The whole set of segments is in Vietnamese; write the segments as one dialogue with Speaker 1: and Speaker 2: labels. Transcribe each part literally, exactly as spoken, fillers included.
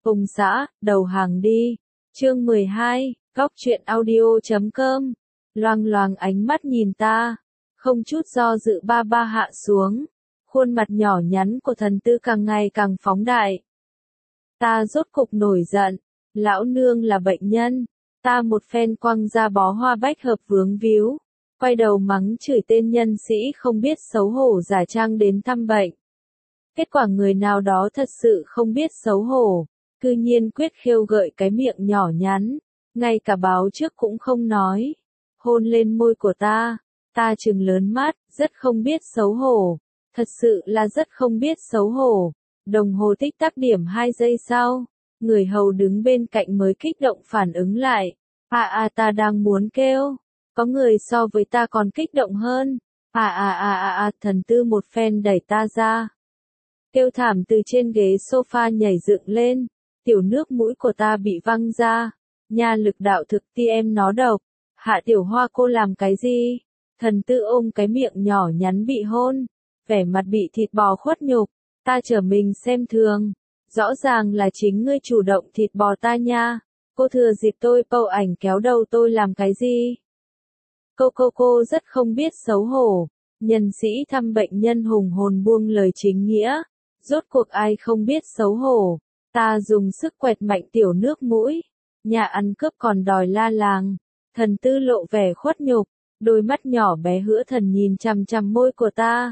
Speaker 1: Ông xã, đầu hàng đi. Chương mười hai, góc truyện audio chấm com. Loang loáng ánh mắt nhìn ta, không chút do dự ba ba hạ xuống. Khuôn mặt nhỏ nhắn của thần tư càng ngày càng phóng đại. Ta rốt cục nổi giận, lão nương là bệnh nhân. Ta một phen quăng ra bó hoa bách hợp vướng víu, quay đầu mắng chửi tên nhân sĩ không biết xấu hổ giả trang đến thăm bệnh. Kết quả người nào đó thật sự không biết xấu hổ, cư nhiên quyết khêu gợi cái miệng nhỏ nhắn, ngay cả báo trước cũng không nói, hôn lên môi của ta. Ta trừng lớn mắt, rất không biết xấu hổ, thật sự là rất không biết xấu hổ. Đồng hồ tích tắc điểm hai giây sau, người hầu đứng bên cạnh mới kích động phản ứng lại. À à ta đang muốn kêu, có người so với ta còn kích động hơn. À à à à à thần tư một phen đẩy ta ra. Kêu thảm từ trên ghế sofa nhảy dựng lên, tiểu nước mũi của ta bị văng ra. Nha lực đạo thực ti em nó độc. Hạ tiểu hoa cô làm cái gì? Thần tư ôm cái miệng nhỏ nhắn bị hôn, vẻ mặt bị thịt bò khuất nhục. Ta trở mình xem thường, rõ ràng là chính ngươi chủ động thịt bò ta nha. Cô thừa dịp tôi pâu ảnh kéo đầu tôi làm cái gì? Cô cô cô rất không biết xấu hổ. Nhân sĩ thăm bệnh nhân hùng hồn buông lời chính nghĩa. Rốt cuộc ai không biết xấu hổ? Ta dùng sức quẹt mạnh tiểu nước mũi. Nhà ăn cướp còn đòi la làng. Thần tư lộ vẻ khuất nhục, đôi mắt nhỏ bé hữa thần nhìn chằm chằm môi của ta.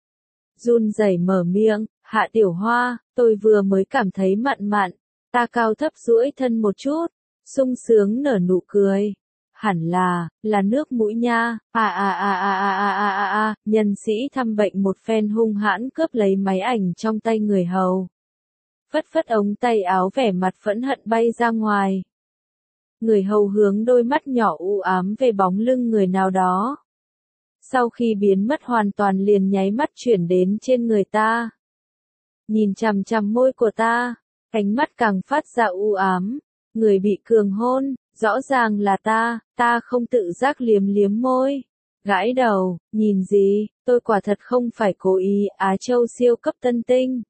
Speaker 1: Run rẩy mở miệng, Hạ tiểu hoa, tôi vừa mới cảm thấy mặn mặn. Ta cao thấp duỗi thân một chút, sung sướng nở nụ cười. Hẳn là, là nước mũi nha. À à à à à à à à à, nhân sĩ thăm bệnh một phen hung hãn cướp lấy máy ảnh trong tay người hầu. Phất phất ống tay áo vẻ mặt phẫn hận bay ra ngoài. Người hầu hướng đôi mắt nhỏ u ám về bóng lưng người nào đó. Sau khi biến mất hoàn toàn liền nháy mắt chuyển đến trên người ta. Nhìn chằm chằm môi của ta, ánh mắt càng phát ra u ám. Người bị cường hôn, rõ ràng là ta, ta không tự giác liếm liếm môi. Gãi đầu, nhìn gì, tôi quả thật không phải cố ý. Á Châu siêu cấp tân tinh.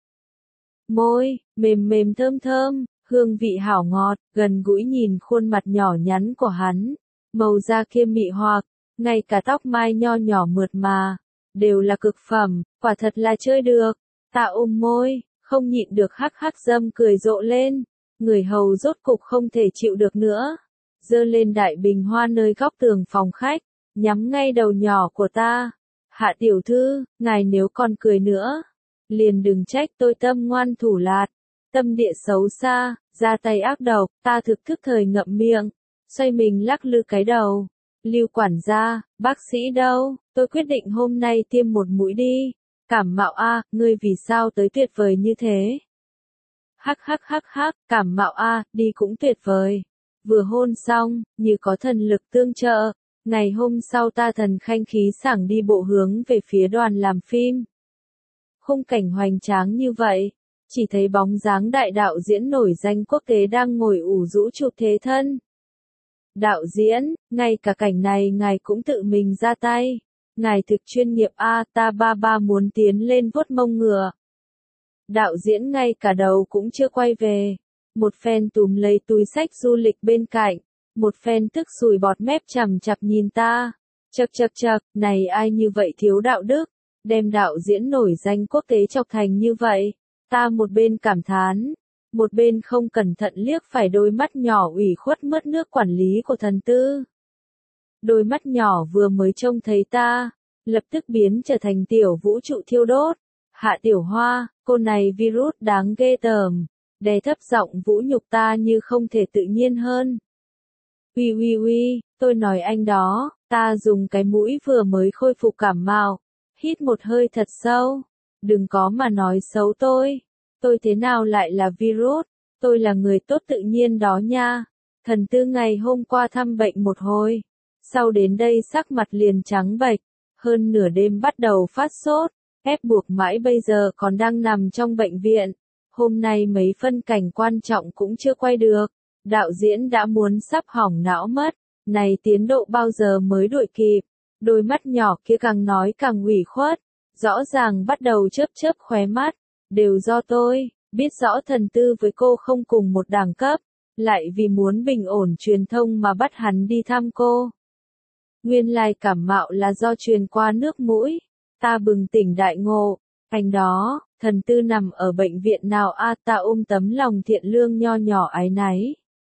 Speaker 1: Môi, mềm mềm thơm thơm, hương vị hảo ngọt, gần gũi nhìn khuôn mặt nhỏ nhắn của hắn. Màu da kia mị hoặc, ngay cả tóc mai nho nhỏ mượt mà, đều là cực phẩm, quả thật là chơi được. Ta ôm môi, không nhịn được hắc hắc dâm cười rộ lên. Người hầu rốt cục không thể chịu được nữa, giơ lên đại bình hoa nơi góc tường phòng khách, nhắm ngay đầu nhỏ của ta. Hạ tiểu thư, ngài nếu còn cười nữa, liền đừng trách tôi tâm ngoan thủ lạt, tâm địa xấu xa, ra tay ác độc. Ta thực thức thời ngậm miệng, xoay mình lắc lư cái đầu. Lưu quản gia, bác sĩ đâu? Tôi quyết định hôm nay tiêm một mũi đi. Cảm mạo a, ngươi vì sao tới tuyệt vời như thế? Hắc hắc hắc hắc, cảm mạo a, đi cũng tuyệt vời. Vừa hôn xong, như có thần lực tương trợ. Ngày hôm sau ta thần khanh khí sảng đi bộ hướng về phía đoàn làm phim. Khung cảnh hoành tráng như vậy, chỉ thấy bóng dáng đại đạo diễn nổi danh quốc tế đang ngồi ủ rũ chụp thế thân. Đạo diễn, ngay cả cảnh này ngài cũng tự mình ra tay. Ngài thực chuyên nghiệp a, ta ba ba muốn tiến lên vuốt mông ngựa. Đạo diễn ngay cả đầu cũng chưa quay về. Một phen túm lấy túi xách du lịch bên cạnh. Một phen tức sùi bọt mép chằm chặp nhìn ta. Chậc chậc chậc, này ai như vậy thiếu đạo đức. Đem đạo diễn nổi danh quốc tế chọc thành như vậy. Ta một bên cảm thán, một bên không cẩn thận liếc phải đôi mắt nhỏ ủy khuất mướt nước quản lý của thần tư. Đôi mắt nhỏ vừa mới trông thấy ta, lập tức biến trở thành tiểu vũ trụ thiêu đốt. Hạ tiểu hoa, cô này virus đáng ghê tởm, đè thấp giọng vũ nhục ta như không thể tự nhiên hơn. Uy uy uy, tôi nói anh đó. Ta dùng cái mũi vừa mới khôi phục cảm mạo, hít một hơi thật sâu. Đừng có mà nói xấu tôi. Tôi thế nào lại là virus? Tôi là người tốt tự nhiên đó nha. Thần tư ngày hôm qua thăm bệnh một hồi, sau đến đây sắc mặt liền trắng bệch, hơn nửa đêm bắt đầu phát sốt, ép buộc mãi bây giờ còn đang nằm trong bệnh viện. Hôm nay mấy phân cảnh quan trọng cũng chưa quay được, đạo diễn đã muốn sắp hỏng não mất. Này tiến độ bao giờ mới đuổi kịp? Đôi mắt nhỏ kia càng nói càng ủy khuất, rõ ràng bắt đầu chớp chớp khóe mắt. Đều do tôi, biết rõ thần tư với cô không cùng một đẳng cấp, lại vì muốn bình ổn truyền thông mà bắt hắn đi thăm cô. Nguyên lai cảm mạo là do truyền qua nước mũi, ta bừng tỉnh đại ngộ, anh đó, thần tư nằm ở bệnh viện nào a ta ôm tấm lòng thiện lương nho nhỏ áy náy.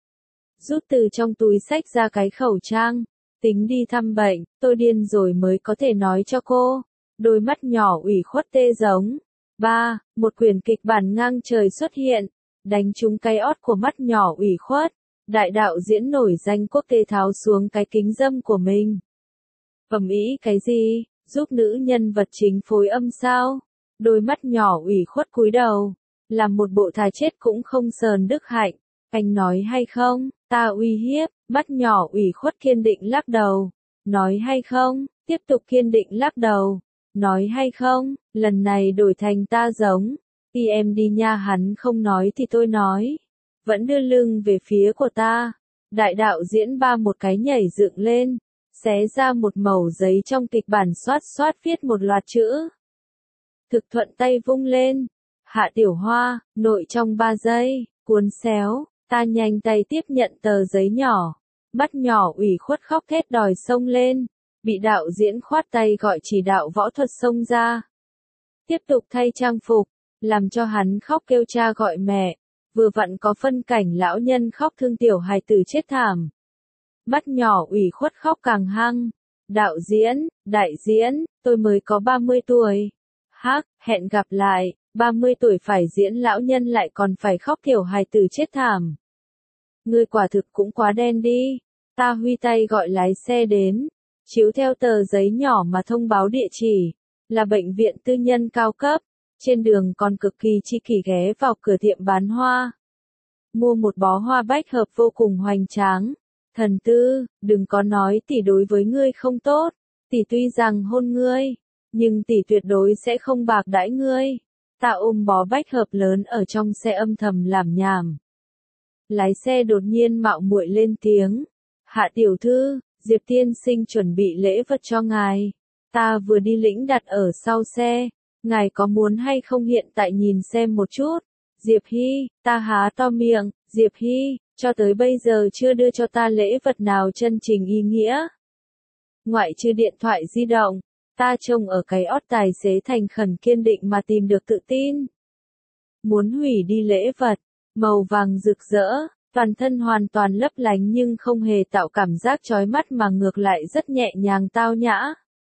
Speaker 1: Rút từ trong túi xách ra cái khẩu trang, tính đi thăm bệnh, tôi điên rồi mới có thể nói cho cô. Đôi mắt nhỏ ủy khuất tê giống. Ba, một quyển kịch bản ngang trời xuất hiện, đánh trúng cái ót của mắt nhỏ ủy khuất. Đại đạo diễn nổi danh quốc tế tháo xuống cái kính dâm của mình. Ầm ĩ cái gì, giúp nữ nhân vật chính phối âm sao? Đôi mắt nhỏ ủy khuất cúi đầu, làm một bộ thà chết cũng không sờn đức hạnh. Anh nói hay không, ta uy hiếp, mắt nhỏ ủy khuất kiên định lắc đầu. Nói hay không, tiếp tục kiên định lắc đầu. Nói hay không, lần này đổi thành ta giống. Khi em đi nha hắn không nói thì tôi nói. Vẫn đưa lưng về phía của ta. Đại đạo diễn ba một cái nhảy dựng lên, xé ra một mẩu giấy trong kịch bản xoát xoát viết một loạt chữ. Thực thuận tay vung lên. Hạ Tiểu Hoa, nội trong ba giây, cuốn xéo, ta nhanh tay tiếp nhận tờ giấy nhỏ. Mắt nhỏ ủy khuất khóc thét đòi xông lên. Bị đạo diễn khoát tay gọi chỉ đạo võ thuật xông ra. Tiếp tục thay trang phục, làm cho hắn khóc kêu cha gọi mẹ. Vừa vặn có phân cảnh lão nhân khóc thương tiểu hài tử chết thảm. Mắt nhỏ ủy khuất khóc càng hăng. Đạo diễn, đại diễn, tôi mới có ba mươi tuổi. Hắc, hẹn gặp lại, ba mươi tuổi phải diễn lão nhân lại còn phải khóc tiểu hài tử chết thảm. Ngươi quả thực cũng quá đen đi. Ta huy tay gọi lái xe đến. Chiếu theo tờ giấy nhỏ mà thông báo địa chỉ, là bệnh viện tư nhân cao cấp, trên đường còn cực kỳ chi kỷ ghé vào cửa tiệm bán hoa. Mua một bó hoa bách hợp vô cùng hoành tráng. Thần tư, đừng có nói tỷ đối với ngươi không tốt, tỷ tuy rằng hôn ngươi, nhưng tỷ tuyệt đối sẽ không bạc đãi ngươi. Ta ôm bó bách hợp lớn ở trong xe âm thầm làm nhảm. Lái xe đột nhiên mạo muội lên tiếng. Hạ tiểu thư, Diệp tiên sinh chuẩn bị lễ vật cho ngài. Ta vừa đi lĩnh đặt ở sau xe. Ngài có muốn hay không hiện tại nhìn xem một chút? Diệp Hy, ta há to miệng. Diệp Hy, cho tới bây giờ chưa đưa cho ta lễ vật nào chân trình ý nghĩa. Ngoại trừ điện thoại di động, ta trông ở cái ót tài xế thành khẩn kiên định mà tìm được tự tin. Muốn hủy đi lễ vật, màu vàng rực rỡ. Toàn thân hoàn toàn lấp lánh nhưng không hề tạo cảm giác chói mắt mà ngược lại rất nhẹ nhàng tao nhã.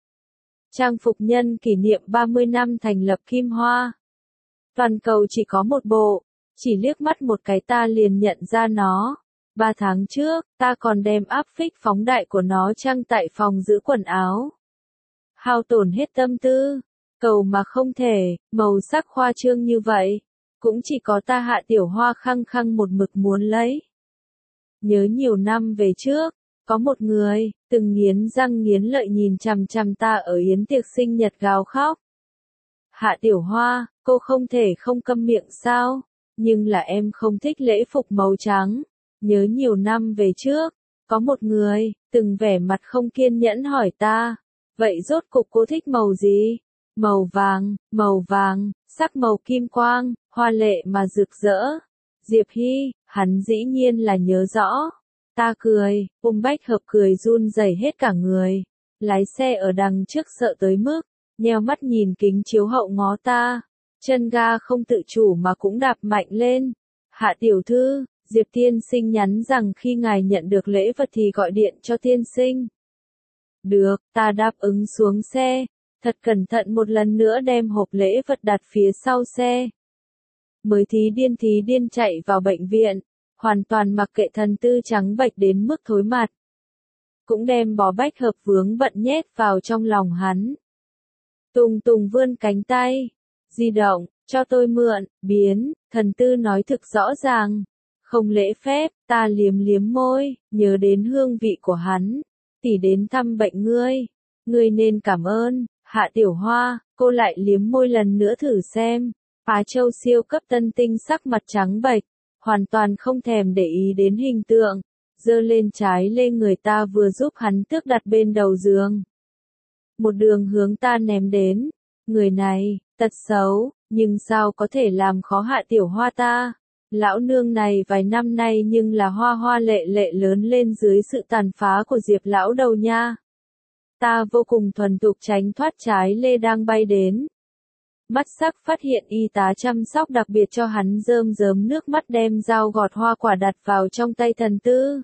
Speaker 1: Trang phục nhân kỷ niệm ba mươi năm thành lập Kim Hoa. Toàn cầu chỉ có một bộ, chỉ liếc mắt một cái ta liền nhận ra nó. Ba tháng trước, ta còn đem áp phích phóng đại của nó trang tại phòng giữ quần áo. Hao tổn hết tâm tư, cầu mà không thể, màu sắc khoa trương như vậy. Cũng chỉ có ta Hạ Tiểu Hoa khăng khăng một mực muốn lấy. Nhớ nhiều năm về trước, có một người, từng nghiến răng nghiến lợi nhìn chằm chằm ta ở yến tiệc sinh nhật gào khóc. Hạ Tiểu Hoa, cô không thể không câm miệng sao? Nhưng là em không thích lễ phục màu trắng. Nhớ nhiều năm về trước, có một người, từng vẻ mặt không kiên nhẫn hỏi ta. Vậy rốt cục cô thích màu gì? Màu vàng, màu vàng, sắc màu kim quang, hoa lệ mà rực rỡ. Diệp Hy, hắn dĩ nhiên là nhớ rõ. Ta cười, ôm bách hợp cười run rẩy hết cả người. Lái xe ở đằng trước sợ tới mức, nheo mắt nhìn kính chiếu hậu ngó ta. Chân ga không tự chủ mà cũng đạp mạnh lên. Hạ tiểu thư, Diệp tiên sinh nhắn rằng khi ngài nhận được lễ vật thì gọi điện cho tiên sinh. Được, ta đáp ứng xuống xe. Thật cẩn thận một lần nữa đem hộp lễ vật đặt phía sau xe. Mới thí điên thí điên chạy vào bệnh viện, hoàn toàn mặc kệ thần tư trắng bệch đến mức thối mặt. Cũng đem bó bách hợp vướng bận nhét vào trong lòng hắn. Tùng Tùng vươn cánh tay, di động, cho tôi mượn, biến, thần tư nói thực rõ ràng. Không lễ phép, ta liếm liếm môi, nhớ đến hương vị của hắn. Tỷ đến thăm bệnh ngươi, ngươi nên cảm ơn. Hạ Tiểu Hoa, cô lại liếm môi lần nữa thử xem. Á Châu siêu cấp tân tinh sắc mặt trắng bệch, hoàn toàn không thèm để ý đến hình tượng, giơ lên trái lê người ta vừa giúp hắn tước đặt bên đầu giường. Một đường hướng ta ném đến, người này, tật xấu, nhưng sao có thể làm khó Hạ Tiểu Hoa ta? Lão nương này vài năm nay nhưng là hoa hoa lệ lệ lớn lên dưới sự tàn phá của Diệp lão đầu nha. Ta vô cùng thuần thục tránh thoát trái lê đang bay đến. Mắt sắc phát hiện y tá chăm sóc đặc biệt cho hắn rơm rớm nước mắt đem dao gọt hoa quả đặt vào trong tay thần tư.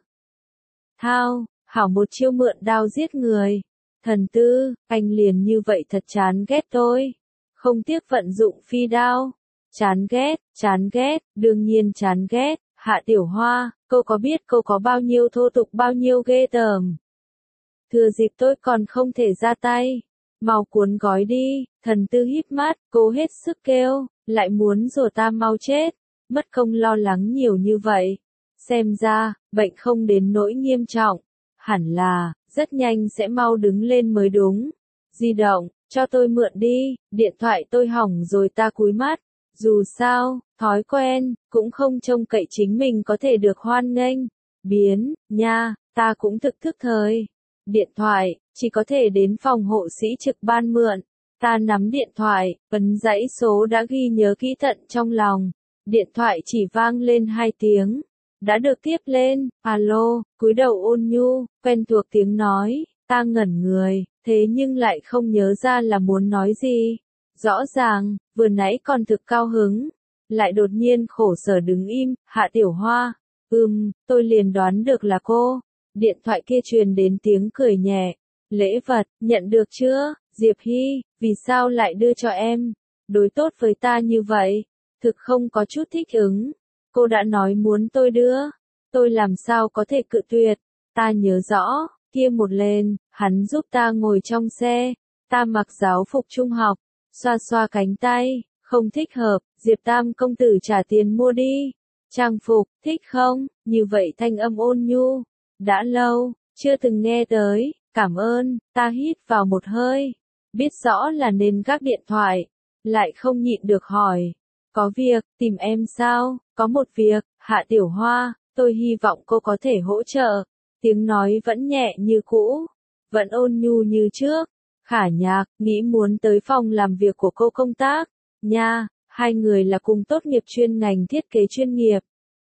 Speaker 1: Thao, hảo một chiêu mượn đao giết người. Thần tư, anh liền như vậy thật chán ghét tôi. Không tiếc vận dụng phi đao. Chán ghét, chán ghét, đương nhiên chán ghét. Hạ Tiểu Hoa, cô có biết cô có bao nhiêu thô tục bao nhiêu ghê tởm. Thừa dịp tôi còn không thể ra tay. Mau cuốn gói đi, thần tư híp mắt, cố hết sức kêu, lại muốn rủa ta mau chết, mất công lo lắng nhiều như vậy. Xem ra, bệnh không đến nỗi nghiêm trọng, hẳn là, rất nhanh sẽ mau đứng lên mới đúng. Di động, cho tôi mượn đi, điện thoại tôi hỏng rồi ta cúi mắt, dù sao, thói quen, cũng không trông cậy chính mình có thể được hoan nghênh. Biến, nha, ta cũng thực thức thời. Điện thoại, chỉ có thể đến phòng hộ sĩ trực ban mượn. Ta nắm điện thoại, ấn dãy số đã ghi nhớ kỹ tận trong lòng. Điện thoại chỉ vang lên hai tiếng. Đã được tiếp lên, alo, cúi đầu ôn nhu, quen thuộc tiếng nói. Ta ngẩn người, thế nhưng lại không nhớ ra là muốn nói gì. Rõ ràng, vừa nãy còn thực cao hứng. Lại đột nhiên khổ sở đứng im, Hạ Tiểu Hoa. Ừm, tôi liền đoán được là cô. Điện thoại kia truyền đến tiếng cười nhẹ. Lễ vật, nhận được chưa, Diệp Hy, vì sao lại đưa cho em? Đối tốt với ta như vậy, thực không có chút thích ứng. Cô đã nói muốn tôi đưa, tôi làm sao có thể cự tuyệt. Ta nhớ rõ, kia một lên, hắn giúp ta ngồi trong xe, ta mặc giáo phục trung học, xoa xoa cánh tay, không thích hợp, Diệp Tam công tử trả tiền mua đi. Trang phục, thích không? Như vậy thanh âm ôn nhu. Đã lâu, chưa từng nghe tới, cảm ơn, ta hít vào một hơi. Biết rõ là nên gác điện thoại, lại không nhịn được hỏi. Có việc, tìm em sao? Có một việc, Hạ Tiểu Hoa, tôi hy vọng cô có thể hỗ trợ. Tiếng nói vẫn nhẹ như cũ, vẫn ôn nhu như trước. Khả Nhạc, nghĩ muốn tới phòng làm việc của cô công tác. Nha, hai người là cùng tốt nghiệp chuyên ngành thiết kế chuyên nghiệp.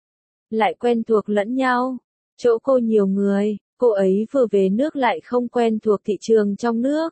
Speaker 1: Lại quen thuộc lẫn nhau. Chỗ cô nhiều người, cô ấy vừa về nước lại không quen thuộc thị trường trong nước.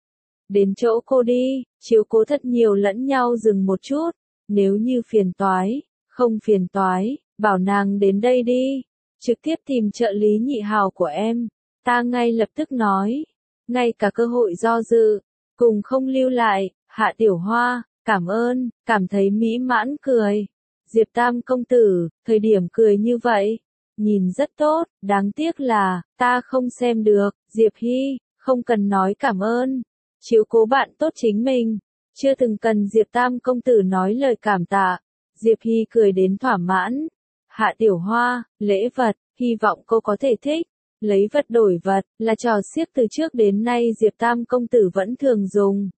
Speaker 1: Đến chỗ cô đi, chiếu cố thật nhiều lẫn nhau dừng một chút. Nếu như phiền toái, không phiền toái, bảo nàng đến đây đi. Trực tiếp tìm trợ lý nhị hào của em. Ta ngay lập tức nói. Ngay cả cơ hội do dự, cùng không lưu lại. Hạ Tiểu Hoa, cảm ơn, cảm thấy mỹ mãn cười. Diệp Tam công tử, thời điểm cười như vậy. Nhìn rất tốt, đáng tiếc là, ta không xem được. Diệp Hy, không cần nói cảm ơn. Chiếu cố bạn tốt chính mình. Chưa từng cần Diệp Tam công tử nói lời cảm tạ. Diệp Hy cười đến thỏa mãn. Hạ Tiểu Hoa, lễ vật, hy vọng cô có thể thích. Lấy vật đổi vật, là trò xiếc từ trước đến nay Diệp Tam công tử vẫn thường dùng.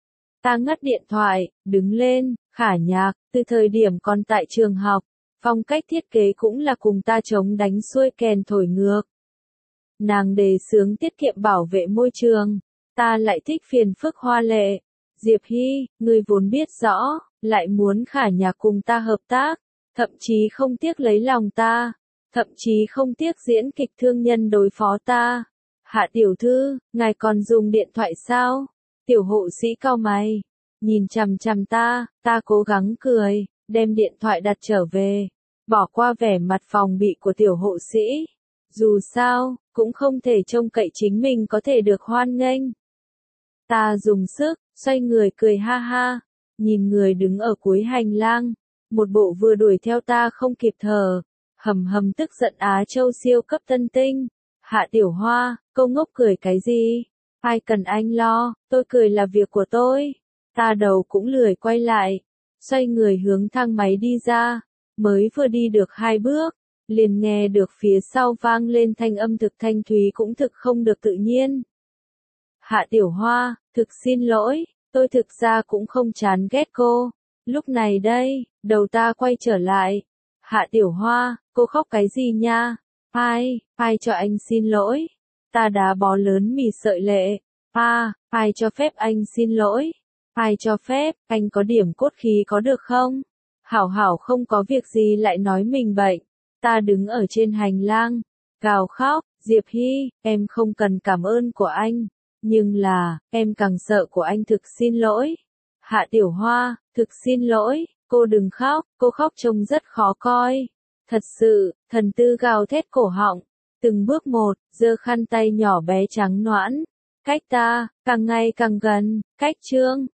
Speaker 1: Ta ngắt điện thoại, đứng lên, Khả Nhạc, từ thời điểm còn tại trường học, phong cách thiết kế cũng là cùng ta chống đánh xuôi kèn thổi ngược. Nàng đề xướng tiết kiệm bảo vệ môi trường, ta lại thích phiền phức hoa lệ. Diệp Hy, ngươi vốn biết rõ, lại muốn Khả Nhạc cùng ta hợp tác, thậm chí không tiếc lấy lòng ta, thậm chí không tiếc diễn kịch thương nhân đối phó ta. Hạ tiểu thư, ngài còn dùng điện thoại sao? Tiểu hộ sĩ cau mày, nhìn chằm chằm ta, ta cố gắng cười, đem điện thoại đặt trở về, bỏ qua vẻ mặt phòng bị của tiểu hộ sĩ. Dù sao, cũng không thể trông cậy chính mình có thể được hoan nghênh. Ta dùng sức, xoay người cười ha ha, nhìn người đứng ở cuối hành lang, một bộ vừa đuổi theo ta không kịp thở, hầm hầm tức giận Á Châu siêu cấp tân tinh. Hạ Tiểu Hoa, câu ngốc cười cái gì? Ai cần anh lo, tôi cười là việc của tôi. Ta đầu cũng lười quay lại, xoay người hướng thang máy đi ra, mới vừa đi được hai bước, liền nghe được phía sau vang lên thanh âm thực thanh thúy cũng thực không được tự nhiên. Hạ Tiểu Hoa, thực xin lỗi, tôi thực ra cũng không chán ghét cô. Lúc này đây, đầu ta quay trở lại. Hạ Tiểu Hoa, cô khóc cái gì nha? Ai, ai cho anh xin lỗi? Ta đá bó lớn mì sợi lệ. À, ai cho phép anh xin lỗi? Ai cho phép, anh có điểm cốt khí có được không? Hảo hảo không có việc gì lại nói mình bệnh. Ta đứng ở trên hành lang, gào khóc, Diệp Hy, em không cần cảm ơn của anh. Nhưng là, em càng sợ của anh thực xin lỗi. Hạ Tiểu Hoa, thực xin lỗi, cô đừng khóc, cô khóc trông rất khó coi. Thật sự, thần tư gào thét cổ họng, từng bước một, giơ khăn tay nhỏ bé trắng nõn. Cách ta, càng ngày càng gần, cách Trương.